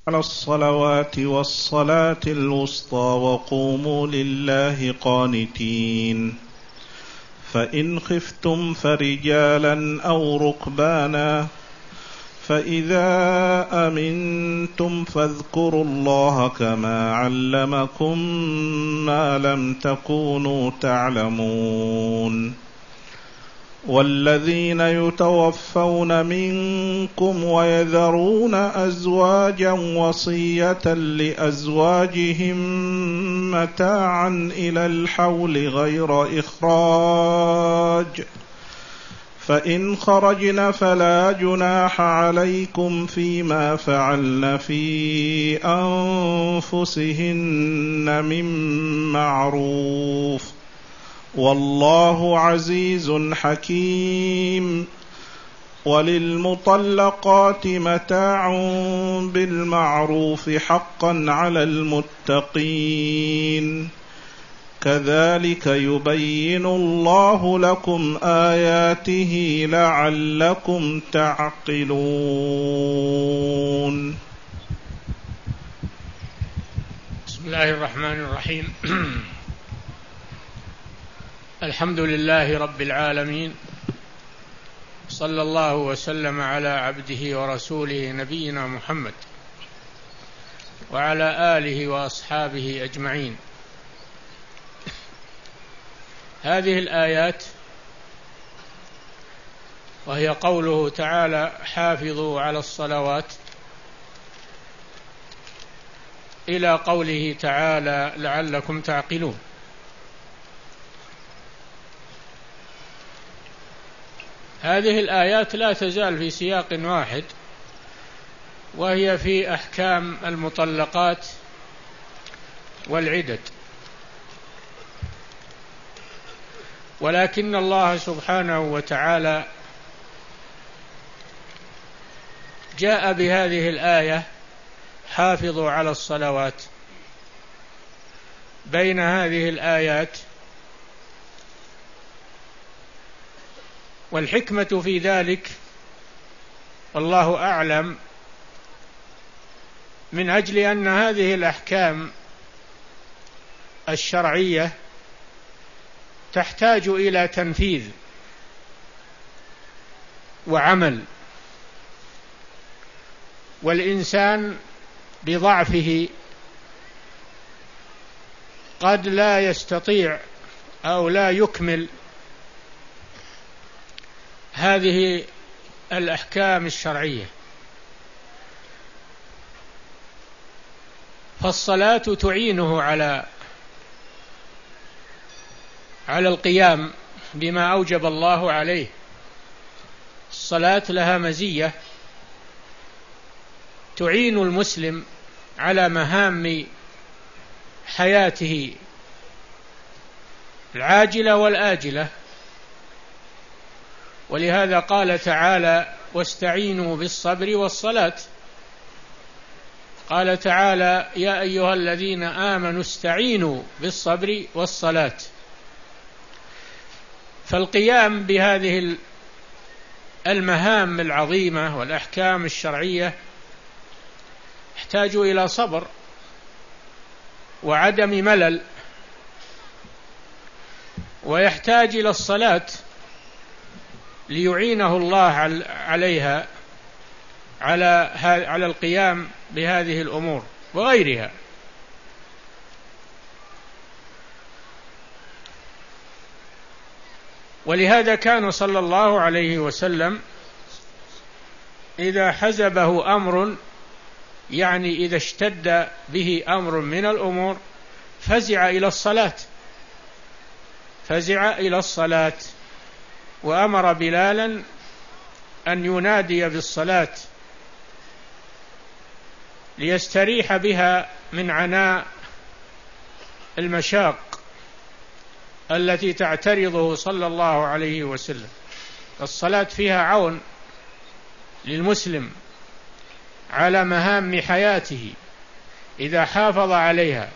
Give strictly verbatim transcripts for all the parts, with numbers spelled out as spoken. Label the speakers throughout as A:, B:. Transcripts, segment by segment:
A: على الصلوات والصلاة الوسطى وقوموا لله قانتين. فإن خفتم فرجالا أو ركبانا فإذا أمنتم فاذكروا الله كما علمكم ما لم تكونوا تعلمون. والذين يتوفون منكم ويذرون أزواجا وصية لأزواجهم متاعا إلى الحول غير إخراج، فإن خرجن فلا جناح عليكم فيما فعلن في أنفسهن من معروف، والله عزيز حكيم. وللمطلقات متاع بالمعروف حقا على المتقين، كذلك يبين الله لكم آياته لعلكم تعقلون.
B: بسم الله الرحمن الرحيم. الحمد لله رب العالمين، صلى الله وسلم على عبده ورسوله نبينا محمد وعلى آله وأصحابه أجمعين. هذه الآيات وهي قوله تعالى: حافظوا على الصلوات، إلى قوله تعالى: لعلكم تعقلون. هذه الآيات لا تزال في سياق واحد، وهي في أحكام المطلقات والعدد، ولكن الله سبحانه وتعالى جاء بهذه الآية: حافظوا على الصلوات، بين هذه الآيات. والحكمة في ذلك والله أعلم، من أجل أن هذه الأحكام الشرعية تحتاج إلى تنفيذ وعمل، والإنسان بضعفه قد لا يستطيع أو لا يكمل هذه الأحكام الشرعية. فالصلاة تعينه على على القيام بما أوجب الله عليه. الصلاة لها مزية تعين المسلم على مهام حياته العاجلة والآجلة، ولهذا قال تعالى: واستعينوا بالصبر والصلاة. قال تعالى: يا أيها الذين آمنوا استعينوا بالصبر والصلاة. فالقيام بهذه المهام العظيمة والأحكام الشرعية يحتاج إلى صبر وعدم ملل، ويحتاج إلى الصلاة ليعينه الله عليها، على على القيام بهذه الأمور وغيرها. ولهذا كان صلى الله عليه وسلم إذا حزبه أمر، يعني إذا اشتد به أمر من الأمور، فزع إلى الصلاة فزع إلى الصلاة وأمر بلالا أن ينادي بالصلاة ليستريح بها من عناء المشاق التي تعترضه صلى الله عليه وسلم. الصلاة فيها عون للمسلم على مهام حياته إذا حافظ عليها.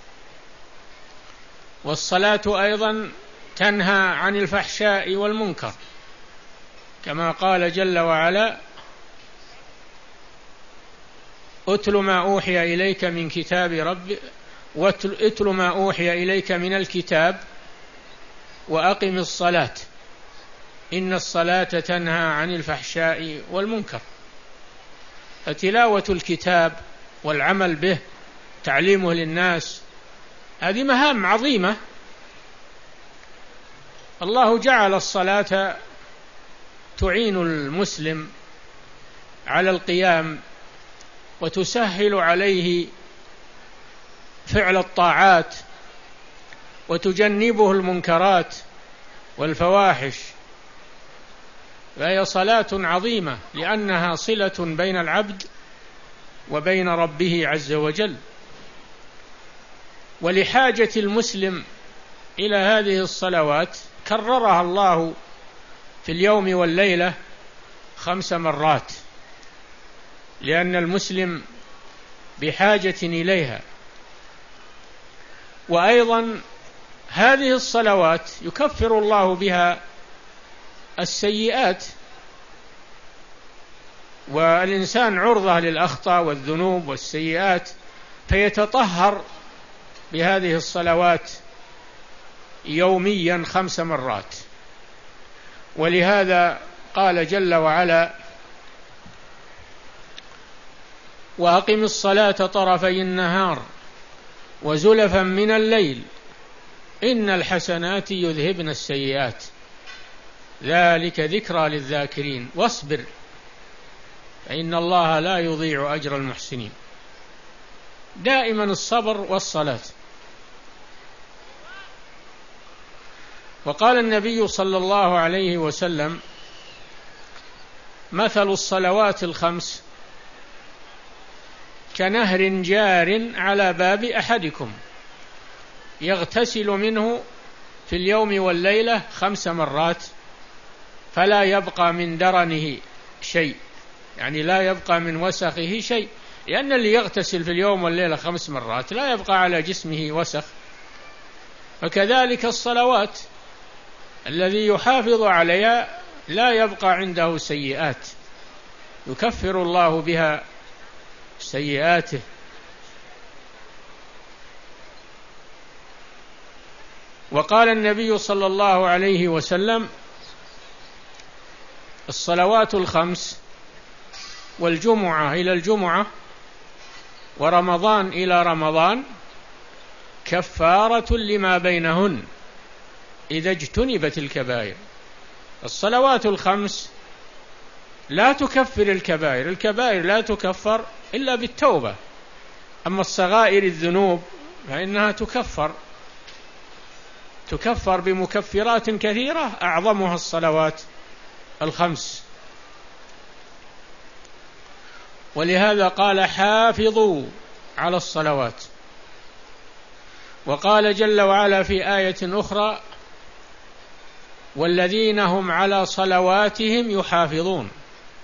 B: والصلاة أيضا تنهى عن الفحشاء والمنكر، كما قال جل وعلا: أتل ما أوحي إليك من كتاب رب واتل ما أوحي إليك من الكتاب وأقم الصلاة إن الصلاة تنهى عن الفحشاء والمنكر. فتلاوة الكتاب والعمل به، تعليمه للناس، هذه مهام عظيمة. الله جعل الصلاة تعين المسلم على القيام وتسهل عليه فعل الطاعات وتجنبه المنكرات والفواحش، فهي صلاة عظيمة لأنها صلة بين العبد وبين ربه عز وجل. ولحاجة المسلم إلى هذه الصلوات كررها الله في اليوم والليلة خمس مرات، لأن المسلم بحاجة إليها. وأيضا هذه الصلوات يكفر الله بها السيئات، والإنسان عرضة للأخطاء والذنوب والسيئات، فيتطهر بهذه الصلوات يوميا خمس مرات. ولهذا قال جل وعلا: وأقم الصلاة طرفي النهار وزلفا من الليل إن الحسنات يذهبن السيئات ذلك ذكرى للذاكرين واصبر فإن الله لا يضيع أجر المحسنين. دائما الصبر والصلاة. وقال النبي صلى الله عليه وسلم: مثل الصلوات الخمس كنهر جار على باب أحدكم يغتسل منه في اليوم والليلة خمس مرات فلا يبقى من درنه شيء، يعني لا يبقى من وسخه شيء، لأن اللي يغتسل في اليوم والليلة خمس مرات لا يبقى على جسمه وسخ. فكذلك الصلوات، الذي يحافظ عليها لا يبقى عنده سيئات، يكفر الله بها سيئاته. وقال النبي صلى الله عليه وسلم: الصلوات الخمس والجمعة إلى الجمعة ورمضان إلى رمضان كفارة لما بينهن إذا اجتنبت الكبائر. الصلوات الخمس لا تكفر الكبائر، الكبائر لا تكفر إلا بالتوبة، أما الصغائر الذنوب فإنها تكفر تكفر بمكفرات كثيرة أعظمها الصلوات الخمس. ولهذا قال: حافظوا على الصلوات. وقال جل وعلا في آية أخرى: والذين هم على صلواتهم يحافظون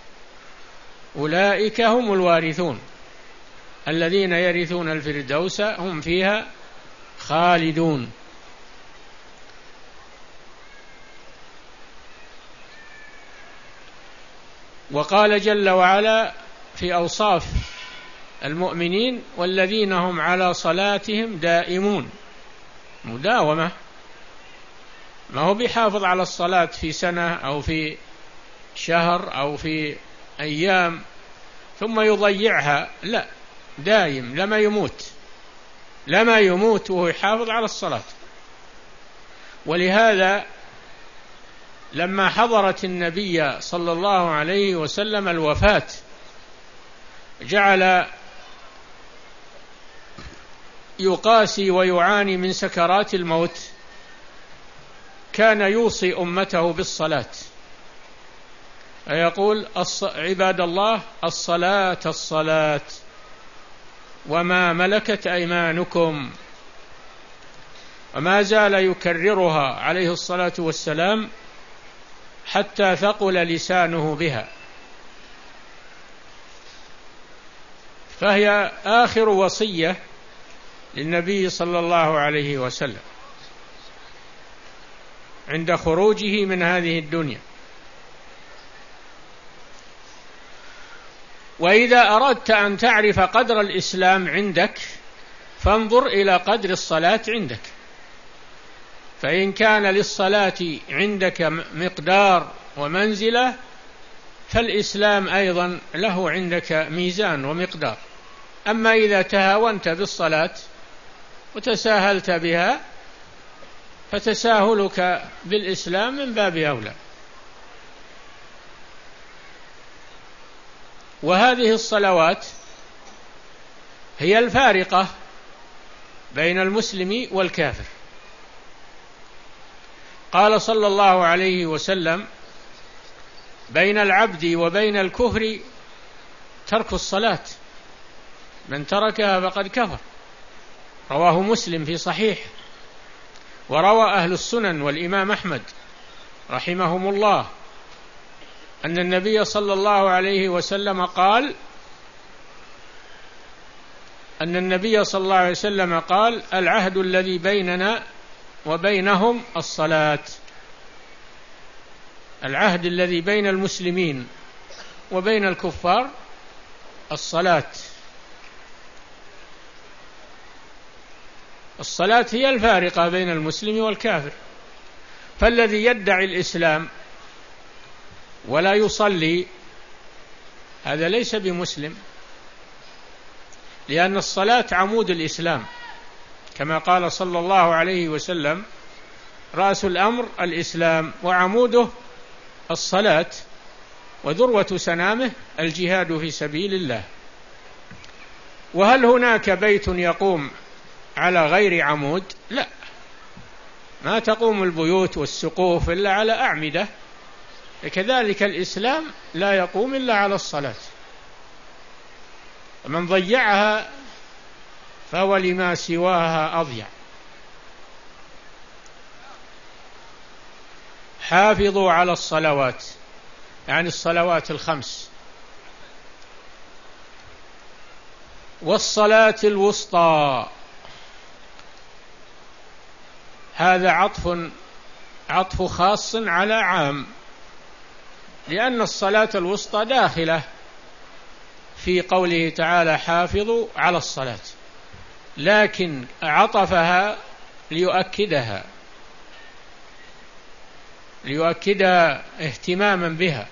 B: أولئك هم الوارثون الذين يرثون الفردوس هم فيها خالدون. وقال جل وعلا في أوصاف المؤمنين: والذين هم على صلاتهم دائمون. مداومة، ما هو بيحافظ على الصلاة في سنة أو في شهر أو في أيام ثم يضيعها، لا، دايم لما يموت لما يموت وهو يحافظ على الصلاة. ولهذا لما حضرت النبي صلى الله عليه وسلم الوفاة جعل يقاسي ويعاني من سكرات الموت، كان يوصي أمته بالصلاة، فيقول: عباد الله الصلاة الصلاة وما ملكت أيمانكم. وما زال يكررها عليه الصلاة والسلام حتى ثقل لسانه بها، فهي آخر وصية للنبي صلى الله عليه وسلم عند خروجه من هذه الدنيا. وإذا أردت أن تعرف قدر الإسلام عندك فانظر إلى قدر الصلاة عندك، فإن كان للصلاة عندك مقدار ومنزلة فالإسلام أيضا له عندك ميزان ومقدار. أما إذا تهاونت بالصلاة وتساهلت بها فتساهلك بالإسلام من باب أولى. وهذه الصلوات هي الفارقة بين المسلم والكافر. قال صلى الله عليه وسلم: بين العبد وبين الكفر ترك الصلاة، من تركها فقد كفر. رواه مسلم في صحيح، وروى أهل السنن والإمام أحمد رحمهم الله أن النبي صلى الله عليه وسلم قال أن النبي صلى الله عليه وسلم قال: العهد الذي بيننا وبينهم الصلاة. العهد الذي بين المسلمين وبين الكفار الصلاة. الصلاة هي الفارقة بين المسلم والكافر. فالذي يدعي الإسلام ولا يصلي هذا ليس بمسلم، لأن الصلاة عمود الإسلام، كما قال صلى الله عليه وسلم: رأس الأمر الإسلام وعموده الصلاة وذروة سنامه الجهاد في سبيل الله. وهل هناك بيت يقوم على غير عمود؟ لا، ما تقوم البيوت والسقوف إلا على أعمدة. كذلك الإسلام لا يقوم إلا على الصلاة، ومن ضيعها فهو لما سواها أضيع. حافظوا على الصلوات، يعني الصلوات الخمس، والصلاة الوسطى. هذا عطف عطف خاص على عام، لأن الصلاة الوسطى داخلة في قوله تعالى: حافظوا على الصلاة، لكن عطفها ليؤكدها ليؤكدها اهتماما بها،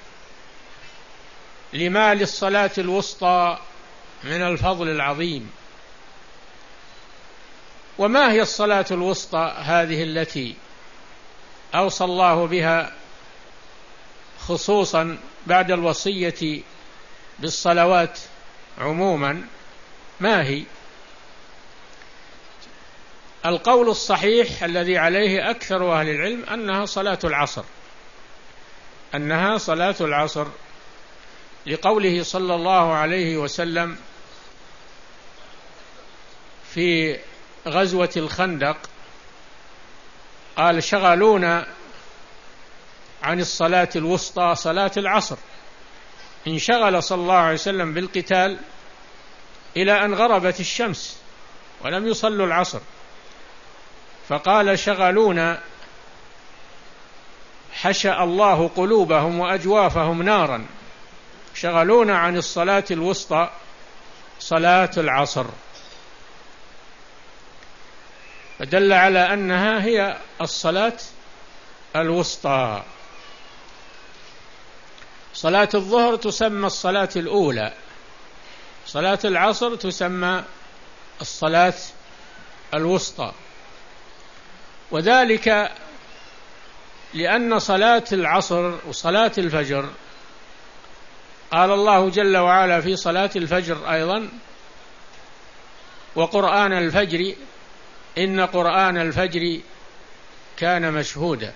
B: لما للصلاة الوسطى من الفضل العظيم. وما هي الصلاة الوسطى هذه التي أوصى الله بها خصوصا بعد الوصية بالصلوات عموما؟ ما هي؟ القول الصحيح الذي عليه أكثر أهل العلم أنها صلاة العصر، أنها صلاة العصر، لقوله صلى الله عليه وسلم في غزوة الخندق قال: شغلونا عن الصلاة الوسطى صلاة العصر. انشغل صلى الله عليه وسلم بالقتال إلى أن غربت الشمس ولم يصلوا العصر، فقال: شغلونا حشأ الله قلوبهم وأجوافهم نارا، شغلونا عن الصلاة الوسطى صلاة العصر. فدل على أنها هي الصلاة الوسطى. صلاة الظهر تسمى الصلاة الأولى، صلاة العصر تسمى الصلاة الوسطى، وذلك لأن صلاة العصر وصلاة الفجر قال الله جل وعلا في صلاة الفجر أيضا: وقرآن الفجر إن قرآن الفجر كان مشهودا.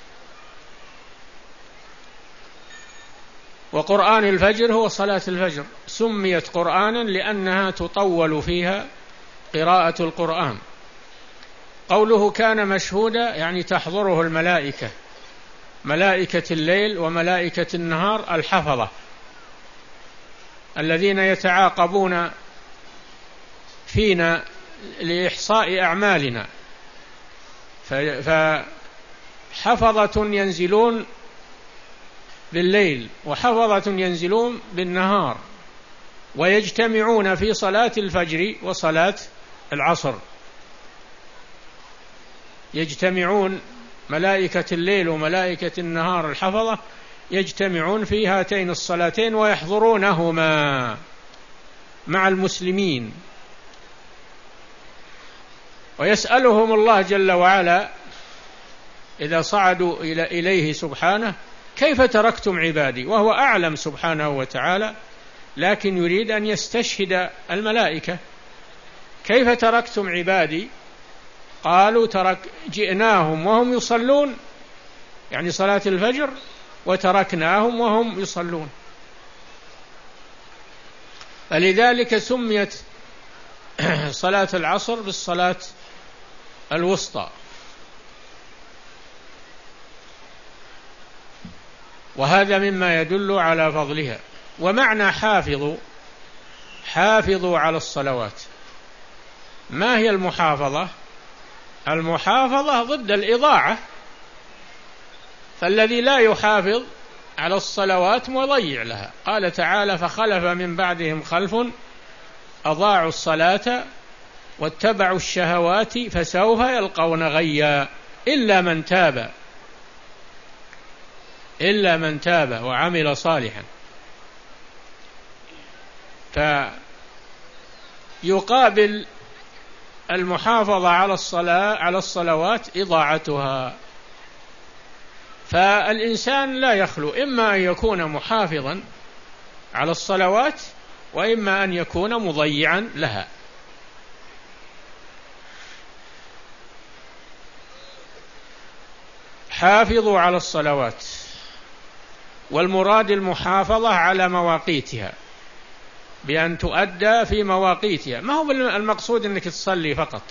B: وقرآن الفجر هو صلاة الفجر، سميت قرآنا لأنها تطول فيها قراءة القرآن. قوله كان مشهودا يعني تحضره الملائكة، ملائكة الليل وملائكة النهار الحفظة الذين يتعاقبون فينا لإحصاء أعمالنا، فحفظة ينزلون بالليل وحفظة ينزلون بالنهار ويجتمعون في صلاة الفجر وصلاة العصر، يجتمعون ملائكة الليل وملائكة النهار الحفظة يجتمعون في هاتين الصلاتين ويحضرونهما مع المسلمين، ويسألهم الله جل وعلا إذا صعدوا إليه سبحانه: كيف تركتم عبادي؟ وهو أعلم سبحانه وتعالى، لكن يريد أن يستشهد الملائكة: كيف تركتم عبادي؟ قالوا: ترك جئناهم وهم يصلون، يعني صلاة الفجر، وتركناهم وهم يصلون. فلذلك سميت صلاة العصر بالصلاة الوسطى. وهذا مما يدل على فضلها. ومعنى حافظوا: حافظوا على الصلوات. ما هي المحافظة؟ المحافظة ضد الإضاعة، فالذي لا يحافظ على الصلوات مضيع لها. قال تعالى: فخلف من بعدهم خلف أضاعوا الصلاة واتبعوا الشهوات فسوف يلقون غيا إلا من تاب إلا من تاب وعمل صالحا. فيقابل المحافظة على الصلاة على الصلوات إضاعتها. فالإنسان لا يخلو إما أن يكون محافظا على الصلوات وإما أن يكون مضيعا لها. حافظوا على الصلوات، والمراد المحافظة على مواقيتها بأن تؤدى في مواقيتها. ما هو المقصود أنك تصلي فقط،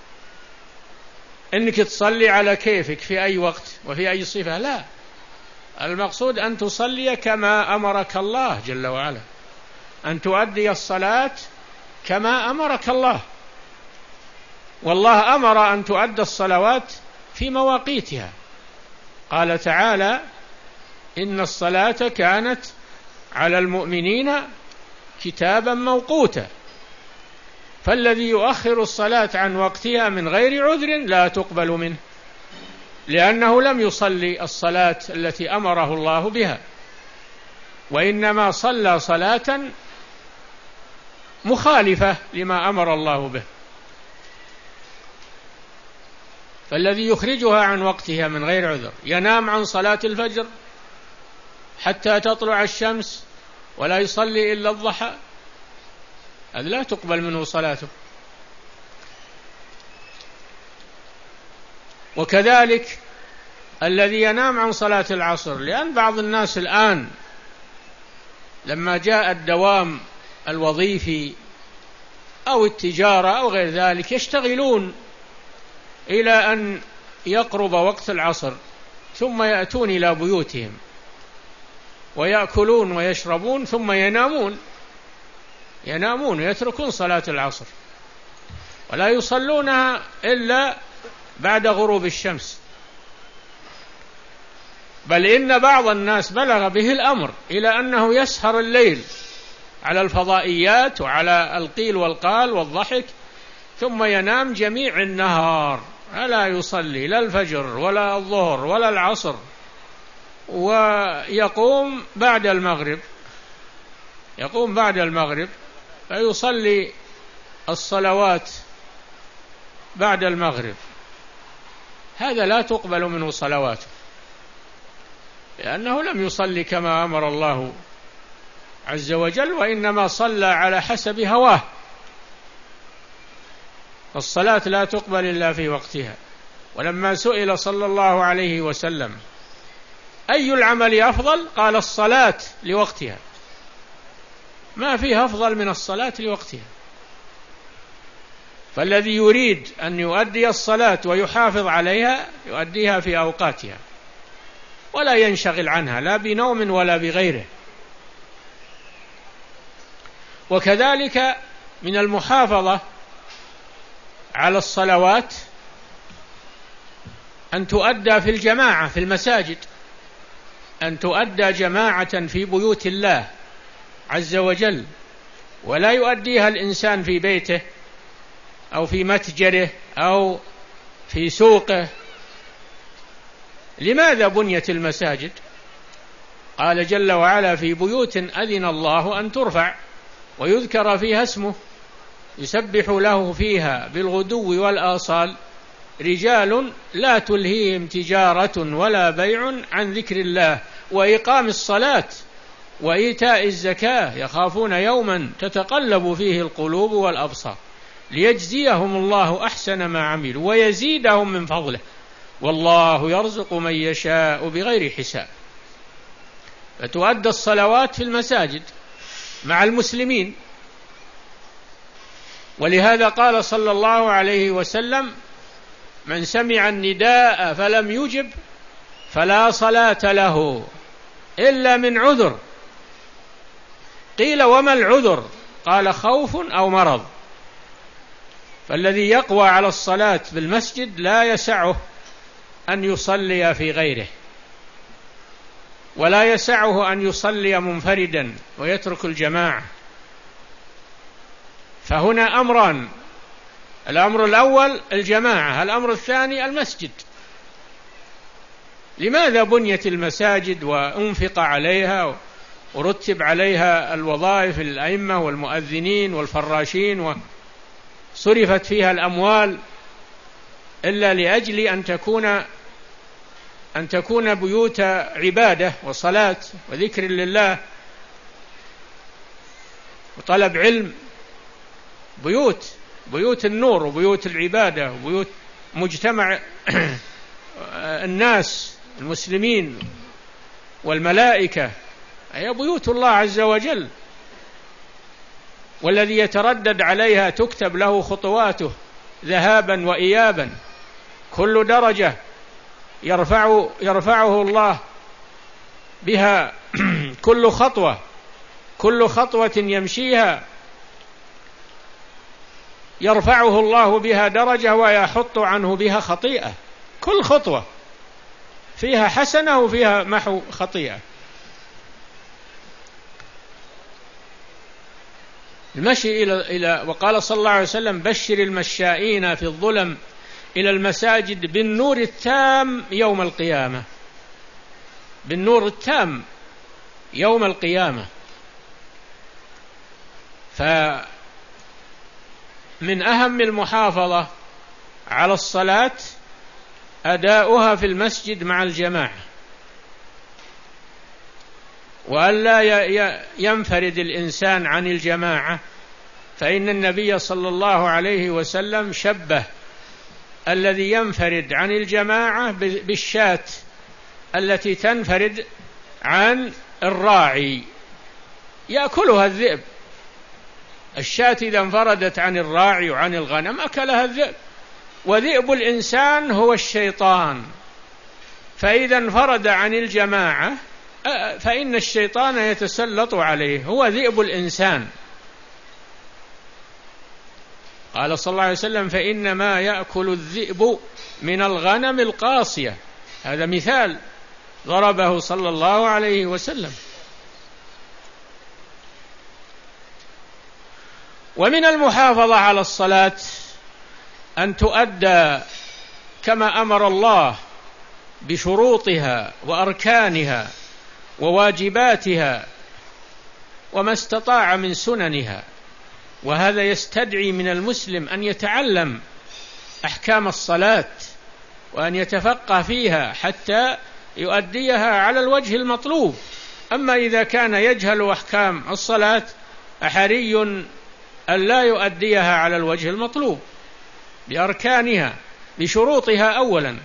B: أنك تصلي على كيفك في أي وقت وفي أي صفة، لا، المقصود أن تصلي كما أمرك الله جل وعلا، أن تؤدي الصلاة كما أمرك الله. والله أمر أن تؤدى الصلوات في مواقيتها. قال تعالى: إن الصلاة كانت على المؤمنين كتابا موقوتا. فالذي يؤخر الصلاة عن وقتها من غير عذر لا تقبل منه، لأنه لم يصلي الصلاة التي أمره الله بها، وإنما صلى صلاة مخالفة لما أمر الله به. فالذي يخرجها عن وقتها من غير عذر ينام عن صلاة الفجر حتى تطلع الشمس ولا يصلي إلا الضحى، هذا لا تقبل منه صلاته. وكذلك الذي ينام عن صلاة العصر، لأن بعض الناس الآن لما جاء الدوام الوظيفي أو التجارة أو غير ذلك يشتغلون إلى أن يقرب وقت العصر، ثم يأتون إلى بيوتهم ويأكلون ويشربون ثم ينامون ينامون ويتركون صلاة العصر ولا يصلونها إلا بعد غروب الشمس. بل إن بعض الناس بلغ به الأمر إلى أنه يسهر الليل على الفضائيات وعلى القيل والقال والضحك، ثم ينام جميع النهار، لا يصلي لا الفجر ولا الظهر ولا العصر، ويقوم بعد المغرب يقوم بعد المغرب فيصلي الصلوات بعد المغرب. هذا لا تقبل منه صلواته، لأنه لم يصلي كما أمر الله عز وجل، وإنما صلى على حسب هواه. الصلاة لا تقبل إلا في وقتها. ولما سئل صلى الله عليه وسلم أي العمل أفضل، قال الصلاة لوقتها، ما فيه أفضل من الصلاة لوقتها. فالذي يريد أن يؤدي الصلاة ويحافظ عليها يؤديها في أوقاتها ولا ينشغل عنها لا بنوم ولا بغيره. وكذلك من المحافظة على الصلوات أن تؤدى في الجماعة في المساجد، أن تؤدى جماعة في بيوت الله عز وجل، ولا يؤديها الإنسان في بيته أو في متجره أو في سوقه. لماذا بنيت المساجد؟ قال جل وعلا: في بيوت أذن الله أن ترفع ويذكر فيها اسمه يسبح له فيها بالغدو والآصال رجال لا تلهيهم تجارة ولا بيع عن ذكر الله وإقام الصلاة وإيتاء الزكاة يخافون يوما تتقلب فيه القلوب والأبصار ليجزيهم الله أحسن ما عملوا ويزيدهم من فضله والله يرزق من يشاء بغير حساب. فتؤدى الصلوات في المساجد مع المسلمين. ولهذا قال صلى الله عليه وسلم: من سمع النداء فلم يجب فلا صلاة له إلا من عذر. قيل: وما العذر؟ قال: خوف أو مرض. فالذي يقوى على الصلاة بالمسجد لا يسعه أن يصلي في غيره، ولا يسعه أن يصلي منفردا ويترك الجماعة. فهنا أمران: الأمر الأول الجماعة، الأمر الثاني المسجد. لماذا بنيت المساجد وأنفق عليها ورتب عليها الوظائف الأئمة والمؤذنين والفراشين وصرفت فيها الأموال؟ إلا لأجل أن تكون أن تكون بيوت عبادة وصلاة وذكر لله وطلب علم، بيوت بيوت النور وبيوت العبادة وبيوت مجتمع الناس المسلمين والملائكة، هي بيوت الله عز وجل. والذي يتردد عليها تكتب له خطواته ذهابا وإيابا، كل درجة يرفع يرفعه الله بها كل خطوة كل خطوة يمشيها يرفعه الله بها درجة ويحط عنه بها خطيئة. كل خطوة فيها حسنة وفيها محو خطيئة. المشي إلى إلى وقال صلى الله عليه وسلم: بشر المشائين في الظلم إلى المساجد بالنور التام يوم القيامة. بالنور التام يوم القيامة. فمن أهم المحافظة على الصلاة أداؤها في المسجد مع الجماعة، وألا ينفرد الإنسان عن الجماعة، فإن النبي صلى الله عليه وسلم شبه الذي ينفرد عن الجماعة بالشاة التي تنفرد عن الراعي يأكلها الذئب. الشاة إذا انفردت عن الراعي وعن الغنم أكلها الذئب، وذئب الإنسان هو الشيطان. فإذا انفرد عن الجماعة فإن الشيطان يتسلط عليه، هو ذئب الإنسان. قال صلى الله عليه وسلم: فإنما يأكل الذئب من الغنم القاصية. هذا مثال ضربه صلى الله عليه وسلم. ومن المحافظة على الصلاة أن تؤدى كما أمر الله بشروطها وأركانها وواجباتها وما استطاع من سننها. وهذا يستدعي من المسلم أن يتعلم أحكام الصلاة وأن يتفقه فيها حتى يؤديها على الوجه المطلوب. أما إذا كان يجهل أحكام الصلاة أحري أن لا يؤديها على الوجه المطلوب بأركانها بشروطها أولا،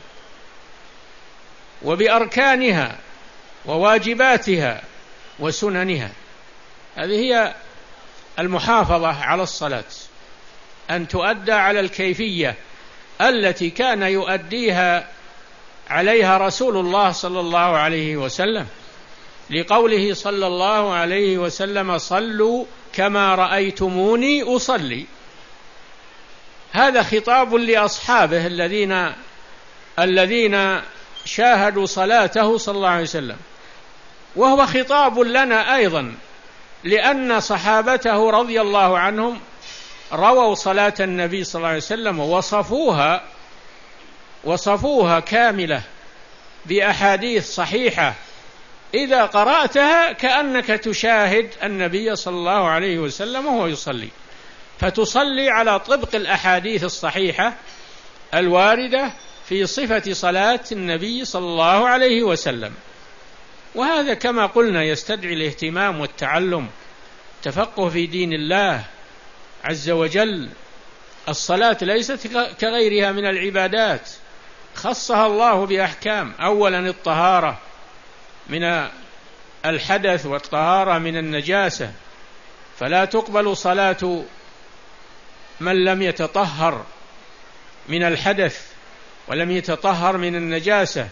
B: وبأركانها وواجباتها وسننها. هذه هي المحافظة على الصلاة، أن تؤدى على الكيفية التي كان يؤديها عليها رسول الله صلى الله عليه وسلم، لقوله صلى الله عليه وسلم: صلوا كما رأيتموني أصلي. هذا خطاب لأصحابه الذين الذين شاهدوا صلاته صلى الله عليه وسلم، وهو خطاب لنا أيضا لأن صحابته رضي الله عنهم رووا صلاة النبي صلى الله عليه وسلم ووصفوها وصفوها كاملة بأحاديث صحيحة، إذا قرأتها كأنك تشاهد النبي صلى الله عليه وسلم وهو يصلي، فتصلي على طبق الأحاديث الصحيحة الواردة في صفة صلاة النبي صلى الله عليه وسلم. وهذا كما قلنا يستدعي الاهتمام والتعلم، تفقه في دين الله عز وجل. الصلاة ليست كغيرها من العبادات، خصها الله بأحكام، أولا الطهارة من الحدث والطهارة من النجاسة، فلا تقبل صلاة من لم يتطهر من الحدث ولم يتطهر من النجاسة.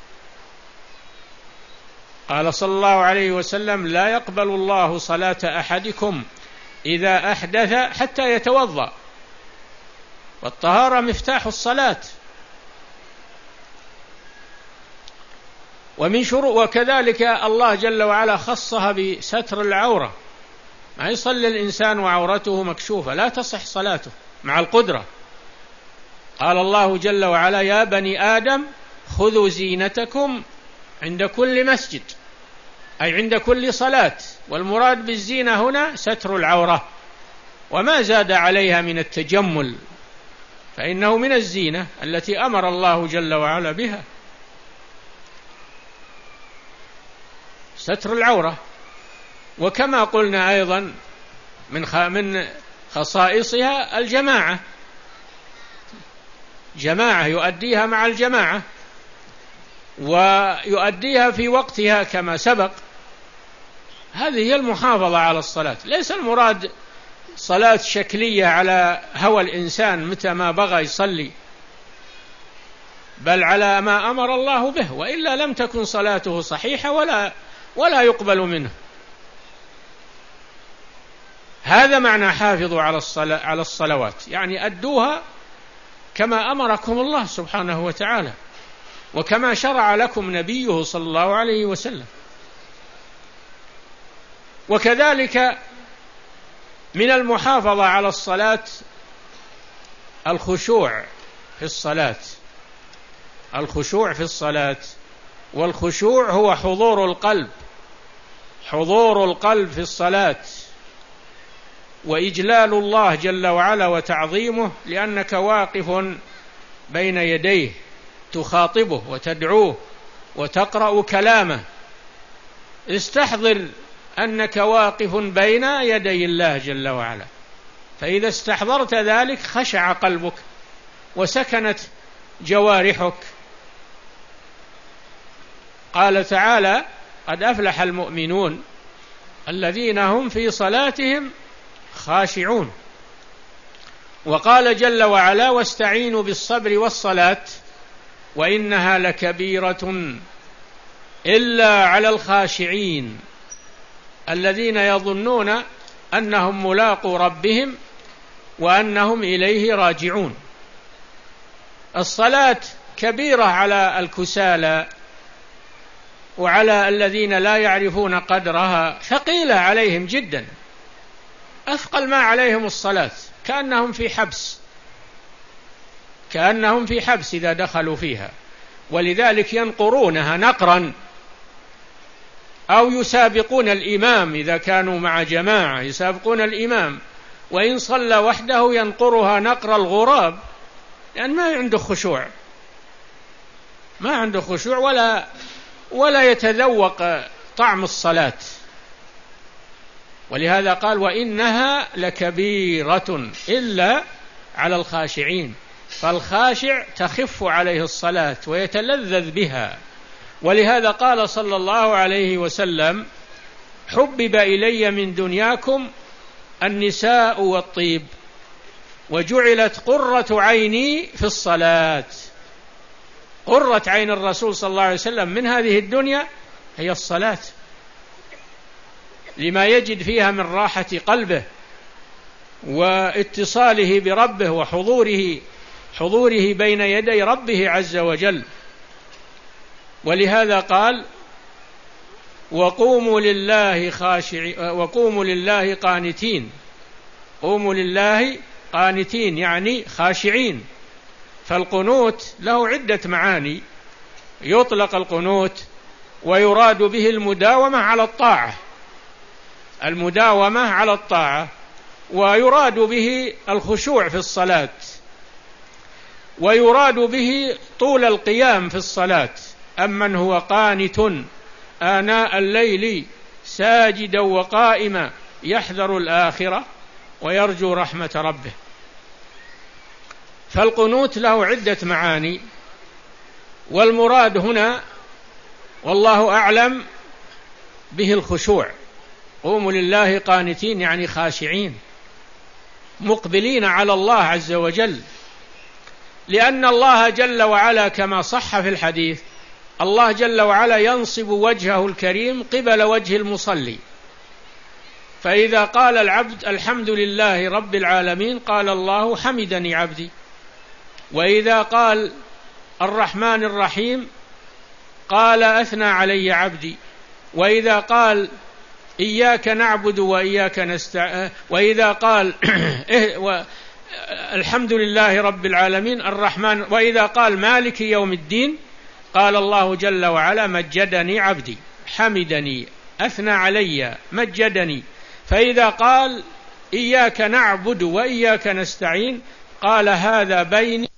B: قال صلى الله عليه وسلم: لا يقبل الله صلاة أحدكم إذا أحدث حتى يتوضأ، والطهارة مفتاح الصلاة. ومن شروط وكذلك الله جل وعلا خصها بستر العورة، ما يصلي الإنسان وعورته مكشوفة لا تصح صلاته مع القدرة. قال الله جل وعلا: يا بني آدم خذوا زينتكم عند كل مسجد، أي عند كل صلاة، والمراد بالزينة هنا ستر العورة وما زاد عليها من التجمل، فإنه من الزينة التي أمر الله جل وعلا بها، ستر العورة. وكما قلنا أيضا من من خصائصها الجماعة، جماعة يؤديها مع الجماعة ويؤديها في وقتها كما سبق. هذه هي المحافظة على الصلاة، ليس المراد صلاة شكلية على هوى الإنسان متى ما بغى يصلي، بل على ما أمر الله به، وإلا لم تكن صلاته صحيحة ولا ولا يقبل منه. هذا معنى حافظوا على الصلاة على الصلوات، يعني أدوها كما أمركم الله سبحانه وتعالى وكما شرع لكم نبيه صلى الله عليه وسلم. وكذلك من المحافظة على الصلاة الخشوع في الصلاة، الخشوع في الصلاة، والخشوع هو حضور القلب، حضور القلب في الصلاة وإجلال الله جل وعلا وتعظيمه، لأنك واقف بين يديه تخاطبه وتدعوه وتقرأ كلامه. استحضر أنك واقف بين يدي الله جل وعلا، فإذا استحضرت ذلك خشع قلبك وسكنت جوارحك. قال تعالى: قد أفلح المؤمنون الذين هم في صلاتهم خاشعون. وقال جل وعلا: واستعينوا بالصبر والصلاة وإنها لكبيرة إلا على الخاشعين الذين يظنون أنهم ملاقو ربهم وأنهم إليه راجعون. الصلاة كبيرة على الكسالى وعلى الذين لا يعرفون قدرها، ثقيلة عليهم جدا، أثقل ما عليهم الصلاة، كأنهم في حبس، كأنهم في حبس إذا دخلوا فيها، ولذلك ينقرونها نقرا، أو يسابقون الإمام إذا كانوا مع جماعة، يسابقون الإمام، وإن صلى وحده ينقرها نقر الغراب، لأن ما عنده خشوع، ما عنده خشوع ولا ولا يتذوق طعم الصلاة. ولهذا قال: وإنها لكبيرة إلا على الخاشعين، فالخاشع تخف عليه الصلاة ويتلذذ بها. ولهذا قال صلى الله عليه وسلم: حبب إلي من دنياكم النساء والطيب وجعلت قرة عيني في الصلاة. قرة عين الرسول صلى الله عليه وسلم من هذه الدنيا هي الصلاة، لما يجد فيها من راحة قلبه واتصاله بربه وحضوره حضوره بين يدي ربه عز وجل. ولهذا قال: وقوموا لله خاشعين وقوموا لله قانتين. قوموا لله قانتين يعني خاشعين. فالقنوت له عدة معاني، يطلق القنوت ويراد به المداومة على الطاعة، المداومة على الطاعة، ويراد به الخشوع في الصلاة، ويراد به طول القيام في الصلاة. أمن هو قانت آناء الليل ساجدا وقائما يحذر الآخرة ويرجو رحمة ربه. فالقنوت له عدة معاني، والمراد هنا والله أعلم به الخشوع. قوموا لله قانتين يعني خاشعين مقبلين على الله عز وجل، لأن الله جل وعلا كما صح في الحديث الله جل وعلا ينصب وجهه الكريم قبل وجه المصلي، فإذا قال العبد الحمد لله رب العالمين قال الله حمدني عبدي، وإذا قال الرحمن الرحيم قال أثنى علي عبدي، وإذا قال إياك نعبد وإياك نستعين، وإذا قال الحمد لله رب العالمين الرحمن، وإذا قال مالك يوم الدين قال الله جل وعلا مجدني عبدي حمدني أثنى علي مجدني. فإذا قال إياك نعبد وإياك نستعين قال هذا بيني